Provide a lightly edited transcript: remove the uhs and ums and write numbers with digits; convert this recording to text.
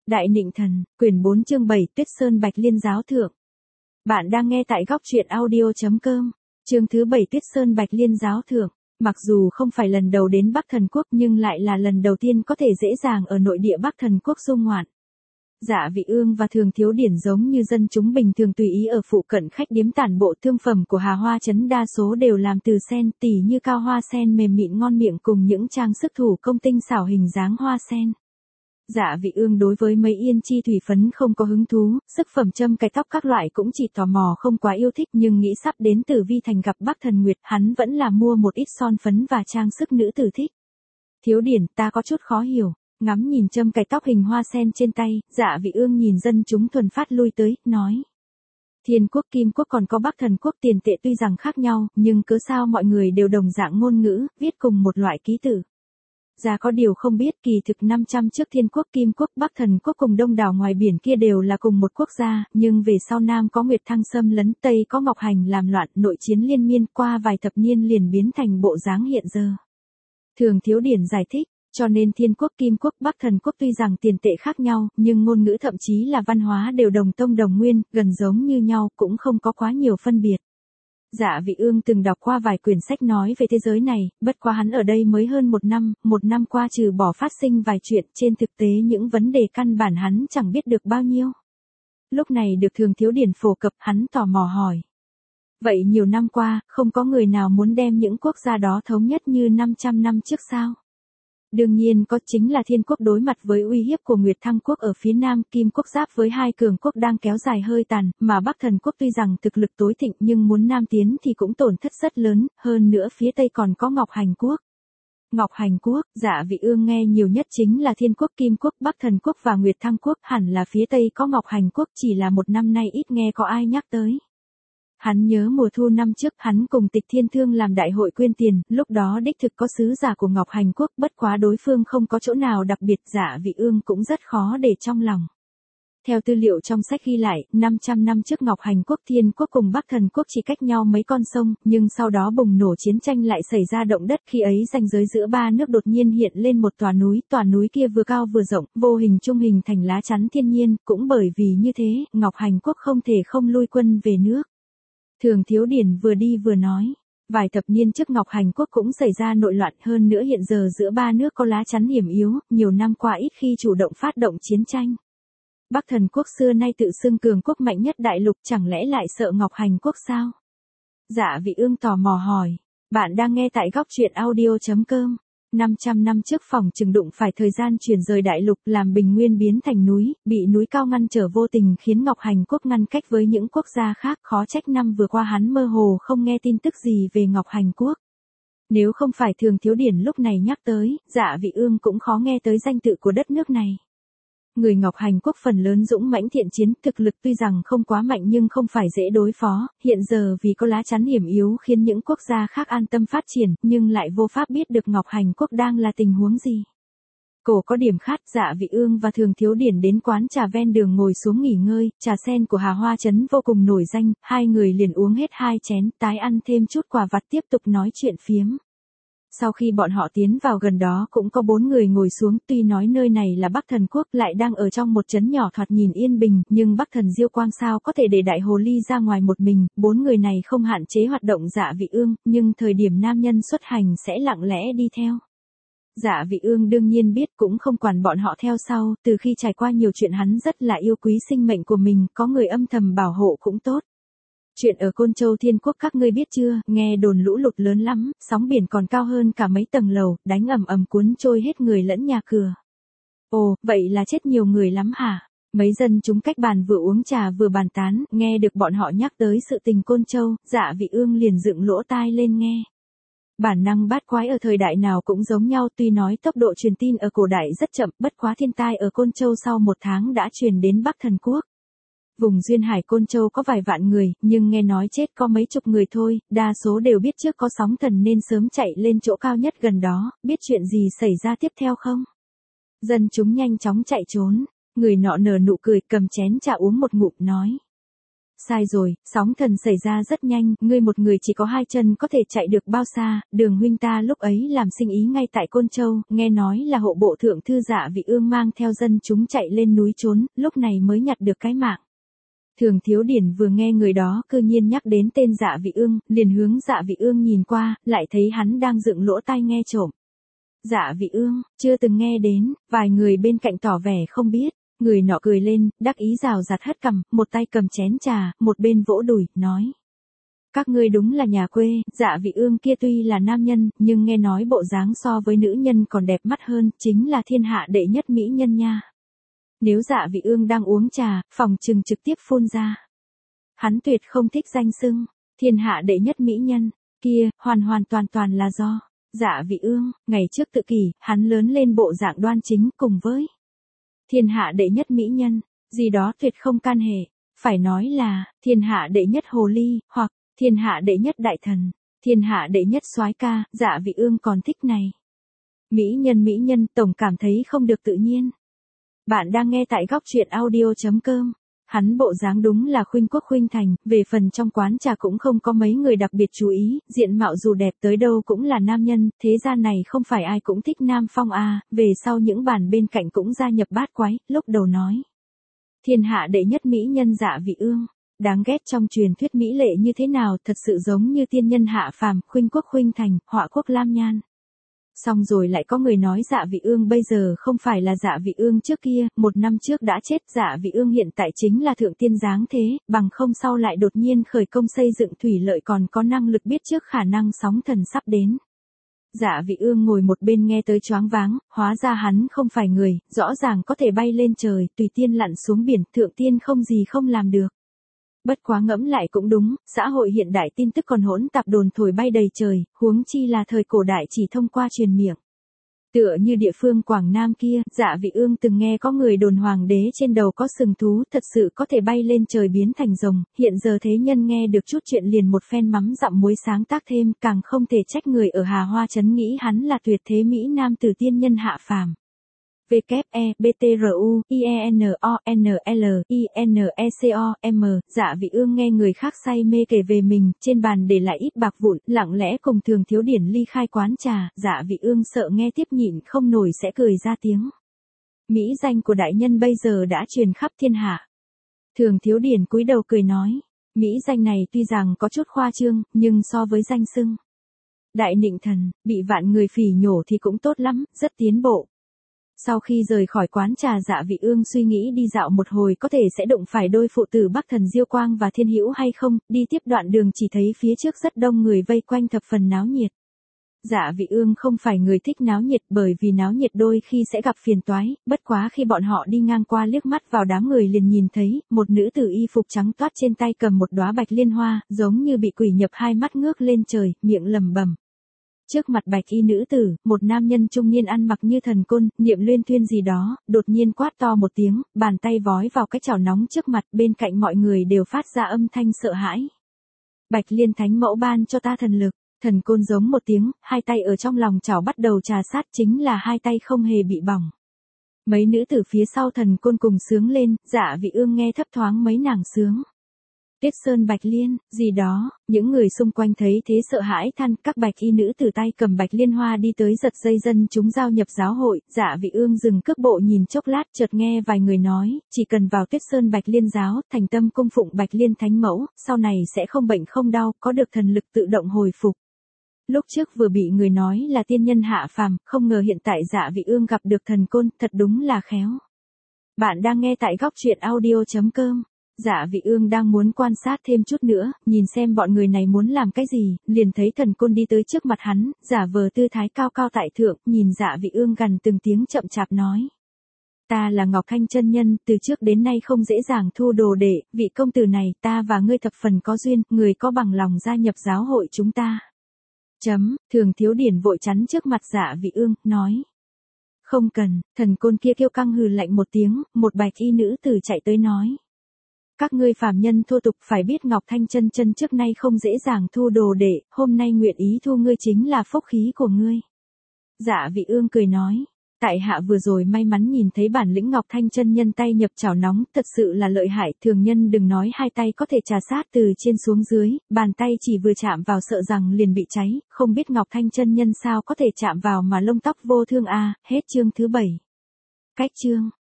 Đại Nịnh Thần, quyển 4 chương 7 Tuyết Sơn Bạch Liên giáo thượng. Bạn đang nghe tại góc truyện audio.com. Chương thứ 7 Tuyết Sơn Bạch Liên giáo thượng. Mặc dù không phải lần đầu đến Bắc Thần Quốc nhưng lại là lần đầu tiên có thể dễ dàng ở nội địa Bắc Thần Quốc du ngoạn. Dạ Vị Ương và Thường Thiếu Điển giống như dân chúng bình thường tùy ý ở phụ cận khách điếm tản bộ. Thương phẩm của Hà Hoa Trấn đa số đều làm từ sen, tỉ như cao hoa sen mềm mịn ngon miệng cùng những trang sức thủ công tinh xảo hình dáng hoa sen. Dạ Vị Ương đối với mấy yên chi thủy phấn không có hứng thú, sức phẩm châm cài tóc các loại cũng chỉ tò mò không quá yêu thích, nhưng nghĩ sắp đến Tử Vi Thành gặp Bắc Thần Nguyệt, hắn vẫn là mua một ít son phấn và trang sức nữ tử thích. Thiếu Điển, ta có chút khó hiểu. Ngắm nhìn châm cài tóc hình hoa sen trên tay, Dạ Vị Ương nhìn dân chúng thuần phát lui tới, nói. Thiên quốc Kim quốc còn có Bắc Thần Quốc tiền tệ tuy rằng khác nhau, nhưng cớ sao mọi người đều đồng dạng ngôn ngữ, viết cùng một loại ký tự. Ra có điều không biết, kỳ thực 500 trước Thiên quốc Kim quốc Bắc Thần Quốc cùng đông đảo ngoài biển kia đều là cùng một quốc gia, nhưng về sau Nam có Nguyệt Thăng xâm lấn, Tây có Ngọc Hành làm loạn, nội chiến liên miên, qua vài thập niên liền biến thành bộ dáng hiện giờ. Thường Thiếu Điển giải thích, cho nên Thiên quốc Kim quốc Bắc Thần Quốc tuy rằng tiền tệ khác nhau, nhưng ngôn ngữ thậm chí là văn hóa đều đồng tông đồng nguyên, gần giống như nhau, cũng không có quá nhiều phân biệt. Dạ Vị Ương từng đọc qua vài quyển sách nói về thế giới này, bất quá hắn ở đây mới hơn một năm qua trừ bỏ phát sinh vài chuyện, trên thực tế những vấn đề căn bản hắn chẳng biết được bao nhiêu. Lúc này được Thường Thiếu Điển phổ cập, hắn tò mò hỏi. Vậy nhiều năm qua, không có người nào muốn đem những quốc gia đó thống nhất như 500 năm trước sao? Đương nhiên có, chính là Thiên quốc đối mặt với uy hiếp của Nguyệt Thăng quốc ở phía Nam, Kim quốc giáp với hai cường quốc đang kéo dài hơi tàn, mà Bắc Thần Quốc tuy rằng thực lực tối thịnh nhưng muốn Nam tiến thì cũng tổn thất rất lớn, hơn nữa phía Tây còn có Ngọc Hành quốc. Ngọc Hành quốc, Dạ Vị Ương nghe nhiều nhất chính là Thiên quốc Kim quốc, Bắc Thần Quốc và Nguyệt Thăng quốc, hẳn là phía Tây có Ngọc Hành quốc, chỉ là một năm nay ít nghe có ai nhắc tới. Hắn nhớ mùa thu năm trước hắn cùng Tịch Thiên Thương làm đại hội quyên tiền, lúc đó đích thực có sứ giả của Ngọc Hành quốc, bất quá đối phương không có chỗ nào đặc biệt, Dạ Vị Ương cũng rất khó để trong lòng. Theo tư liệu trong sách ghi lại, 500 năm trước Ngọc Hành quốc Thiên quốc cùng Bắc Thần quốc chỉ cách nhau mấy con sông, nhưng sau đó bùng nổ chiến tranh lại xảy ra động đất, khi ấy ranh giới giữa ba nước đột nhiên hiện lên một tòa núi kia vừa cao vừa rộng, vô hình trung hình thành lá chắn thiên nhiên, cũng bởi vì như thế, Ngọc Hành quốc không thể không lui quân về nước. Thường Thiếu Điển vừa đi vừa nói, vài thập niên trước Ngọc Hành quốc cũng xảy ra nội loạn, hơn nữa hiện giờ giữa ba nước có lá chắn hiểm yếu, nhiều năm qua ít khi chủ động phát động chiến tranh. Bắc Thần Quốc xưa nay tự xưng cường quốc mạnh nhất đại lục, chẳng lẽ lại sợ Ngọc Hành quốc sao? Dạ Vị Ương tò mò hỏi, bạn đang nghe tại góc truyện audio.com. 500 năm trước phòng chừng đụng phải thời gian chuyển rời đại lục, làm bình nguyên biến thành núi, bị núi cao ngăn trở vô tình khiến Ngọc Hành quốc ngăn cách với những quốc gia khác, khó trách năm vừa qua hắn mơ hồ không nghe tin tức gì về Ngọc Hành quốc. Nếu không phải Thường Thiếu Điển lúc này nhắc tới, Dạ Vị Ương cũng khó nghe tới danh tự của đất nước này. Người Ngọc Hành quốc phần lớn dũng mãnh thiện chiến, thực lực tuy rằng không quá mạnh nhưng không phải dễ đối phó, hiện giờ vì có lá chắn hiểm yếu khiến những quốc gia khác an tâm phát triển, nhưng lại vô pháp biết được Ngọc Hành quốc đang là tình huống gì. Cổ có điểm khát, Dạ Vị Ương và Thường Thiếu Điển đến quán trà ven đường ngồi xuống nghỉ ngơi, trà sen của Hà Hoa Trấn vô cùng nổi danh, hai người liền uống hết 2 chén, tái ăn thêm chút quà vặt tiếp tục nói chuyện phiếm. Sau khi bọn họ tiến vào gần đó cũng có 4 người ngồi xuống, tuy nói nơi này là Bắc Thần Quốc lại đang ở trong một trấn nhỏ thoạt nhìn yên bình, nhưng Bắc Thần Diêu Quang sao có thể để đại hồ ly ra ngoài một mình, 4 người này không hạn chế hoạt động Dạ Vị Ương, nhưng thời điểm nam nhân xuất hành sẽ lặng lẽ đi theo. Dạ Vị Ương đương nhiên biết, cũng không quản bọn họ theo sau, từ khi trải qua nhiều chuyện hắn rất là yêu quý sinh mệnh của mình, có người âm thầm bảo hộ cũng tốt. Chuyện ở Côn Châu Thiên quốc các ngươi biết chưa, nghe đồn lũ lụt lớn lắm, sóng biển còn cao hơn cả mấy tầng lầu, đánh ầm ầm cuốn trôi hết người lẫn nhà cửa. Ồ, vậy là chết nhiều người lắm hả? Mấy dân chúng cách bàn vừa uống trà vừa bàn tán, nghe được bọn họ nhắc tới sự tình Côn Châu, Dạ Vị Ương liền dựng lỗ tai lên nghe. Bản năng bát quái ở thời đại nào cũng giống nhau, tuy nói tốc độ truyền tin ở cổ đại rất chậm, bất quá thiên tai ở Côn Châu sau 1 tháng đã truyền đến Bắc Thần Quốc. Vùng duyên hải Côn Châu có vài vạn người, nhưng nghe nói chết có mấy chục người thôi, đa số đều biết trước có sóng thần nên sớm chạy lên chỗ cao nhất gần đó, biết chuyện gì xảy ra tiếp theo không? Dân chúng nhanh chóng chạy trốn, người nọ nở nụ cười cầm chén trà uống một ngụm nói. sai rồi, sóng thần xảy ra rất nhanh, ngươi một người chỉ có 2 chân có thể chạy được bao xa, Đường huynh ta lúc ấy làm sinh ý ngay tại Côn Châu, nghe nói là hộ bộ thượng thư Dạ Vị Ương mang theo dân chúng chạy lên núi trốn, lúc này mới nhặt được cái mạng. Thường Thiếu Điển vừa nghe người đó cư nhiên nhắc đến tên Dạ Vị Ương, liền hướng Dạ Vị Ương nhìn qua, lại thấy hắn đang dựng lỗ tai nghe trộm. Dạ Vị Ương, chưa từng nghe đến, vài người bên cạnh tỏ vẻ không biết, người nọ cười lên, đắc ý rào rạt hất cằm, một tay cầm chén trà, một bên vỗ đùi, nói. Các ngươi đúng là nhà quê, Dạ Vị Ương kia tuy là nam nhân, nhưng nghe nói bộ dáng so với nữ nhân còn đẹp mắt hơn, chính là thiên hạ đệ nhất mỹ nhân nha. Nếu Dạ Vị Ương đang uống trà, phòng trừng trực tiếp phun ra. Hắn tuyệt không thích danh xưng, thiên hạ đệ nhất mỹ nhân, kia, hoàn toàn là do Dạ Vị Ương, ngày trước tự kỷ, hắn lớn lên bộ dạng đoan chính cùng với thiên hạ đệ nhất mỹ nhân, gì đó tuyệt không can hệ, phải nói là thiên hạ đệ nhất hồ ly, hoặc thiên hạ đệ nhất đại thần, thiên hạ đệ nhất soái ca, Dạ Vị Ương còn thích này. Mỹ nhân, tổng cảm thấy không được tự nhiên. Bạn đang nghe tại góc truyện audio.com. Hắn bộ dáng đúng là khuynh quốc khuynh thành, về phần trong quán trà cũng không có mấy người đặc biệt chú ý, diện mạo dù đẹp tới đâu cũng là nam nhân, thế gian này không phải ai cũng thích nam phong à, về sau những bàn bên cạnh cũng gia nhập bát quái, lúc đầu nói. Thiên hạ đệ nhất mỹ nhân Dạ Vị Ương, đáng ghét trong truyền thuyết mỹ lệ như thế nào, thật sự giống như tiên nhân hạ phàm, khuynh quốc khuynh thành, họa quốc lam nhan. Xong rồi lại có người nói Dạ Vị Ương bây giờ không phải là Dạ Vị Ương trước kia, 1 năm trước đã chết, Dạ Vị Ương hiện tại chính là thượng tiên dáng thế, bằng không sau lại đột nhiên khởi công xây dựng thủy lợi còn có năng lực biết trước khả năng sóng thần sắp đến. Dạ Vị Ương ngồi một bên nghe tới choáng váng, hóa ra hắn không phải người, rõ ràng có thể bay lên trời, tùy tiên lặn xuống biển, thượng tiên không gì không làm được. Bất quá ngẫm lại cũng đúng, xã hội hiện đại tin tức còn hỗn tạp đồn thổi bay đầy trời, huống chi là thời cổ đại chỉ thông qua truyền miệng. Tựa như địa phương Quảng Nam kia, Dạ Vị Ương từng nghe có người đồn hoàng đế trên đầu có sừng thú, thật sự có thể bay lên trời biến thành rồng, hiện giờ thế nhân nghe được chút chuyện liền một phen mắm dặm muối sáng tác thêm, càng không thể trách người ở Hà Hoa trấn nghĩ hắn là tuyệt thế mỹ nam tử tiên nhân hạ phàm. WEBTRUINONLINECOM, Dạ Vị Ương nghe người khác say mê kể về mình, trên bàn để lại ít bạc vụn, lặng lẽ cùng Thường Thiếu Điển ly khai quán trà, Dạ Vị Ương sợ nghe tiếp nhịn không nổi sẽ cười ra tiếng. Mỹ danh của đại nhân bây giờ đã truyền khắp thiên hạ. Thường Thiếu Điển cúi đầu cười nói, mỹ danh này tuy rằng có chút khoa trương, nhưng so với danh xưng Đại Nịnh Thần, bị vạn người phỉ nhổ thì cũng tốt lắm, rất tiến bộ. Sau khi rời khỏi quán trà, Dạ Vị Ương suy nghĩ đi dạo một hồi có thể sẽ đụng phải đôi phụ tử Bắc Thần Diêu Quang và Thiên Hữu hay không, đi tiếp đoạn đường chỉ thấy phía trước rất đông người vây quanh thập phần náo nhiệt. Dạ Vị Ương không phải người thích náo nhiệt bởi vì náo nhiệt đôi khi sẽ gặp phiền toái, bất quá khi bọn họ đi ngang qua liếc mắt vào đám người liền nhìn thấy, một nữ tử y phục trắng toát trên tay cầm một đóa bạch liên hoa, giống như bị quỷ nhập, hai mắt ngước lên trời, miệng lẩm bẩm. Trước mặt bạch y nữ tử, một nam nhân trung niên ăn mặc như thần côn, niệm luyên thuyên gì đó, đột nhiên quát to một tiếng, bàn tay vói vào cái chảo nóng trước mặt, bên cạnh mọi người đều phát ra âm thanh sợ hãi. Bạch Liên Thánh Mẫu ban cho ta thần lực, thần côn giống một tiếng, hai tay ở trong lòng chảo bắt đầu trà sát, chính là hai tay không hề bị bỏng. Mấy nữ tử phía sau thần côn cùng sướng lên, Dạ Vị Ương nghe thấp thoáng mấy nàng sướng. Tuyết Sơn Bạch Liên, gì đó, những người xung quanh thấy thế sợ hãi than, các bạch y nữ từ tay cầm bạch liên hoa đi tới giật dây dân chúng giao nhập giáo hội, Dạ Vị Ương dừng cước bộ nhìn chốc lát, chợt nghe vài người nói, chỉ cần vào Tuyết Sơn Bạch Liên giáo, thành tâm cung phụng Bạch Liên Thánh Mẫu, sau này sẽ không bệnh không đau, có được thần lực tự động hồi phục. Lúc trước vừa bị người nói là tiên nhân hạ phàm, không ngờ hiện tại Dạ Vị Ương gặp được thần côn, thật đúng là khéo. Bạn đang nghe tại góc truyện audio.com. Dạ Vị Ương đang muốn quan sát thêm chút nữa, nhìn xem bọn người này muốn làm cái gì, liền thấy thần côn đi tới trước mặt hắn, giả vờ tư thái cao cao tại thượng, nhìn Dạ Vị Ương gần từng tiếng chậm chạp nói. Ta là Ngọc Thanh chân nhân, từ trước đến nay không dễ dàng thu đồ đệ, vị công tử này, ta và ngươi thập phần có duyên, người có bằng lòng gia nhập giáo hội chúng ta. Thường Thiếu Điển vội chắn trước mặt Dạ Vị Ương, nói. Không cần, thần côn kia kêu căng hừ lạnh một tiếng, một bạch y nữ tử chạy tới nói. Các ngươi phàm nhân thô tục phải biết Ngọc Thanh chân chân trước nay không dễ dàng thu đồ đệ, hôm nay nguyện ý thu ngươi chính là phúc khí của ngươi. Dạ Vị Ương cười nói, Tại hạ vừa rồi may mắn nhìn thấy bản lĩnh Ngọc Thanh chân nhân tay nhập chảo nóng, thật sự là lợi hại, thường nhân đừng nói hai tay có thể trà sát từ trên xuống dưới, bàn tay chỉ vừa chạm vào sợ rằng liền bị cháy, không biết Ngọc Thanh chân nhân sao có thể chạm vào mà lông tóc vô thương a. Hết chương thứ 7. Cách chương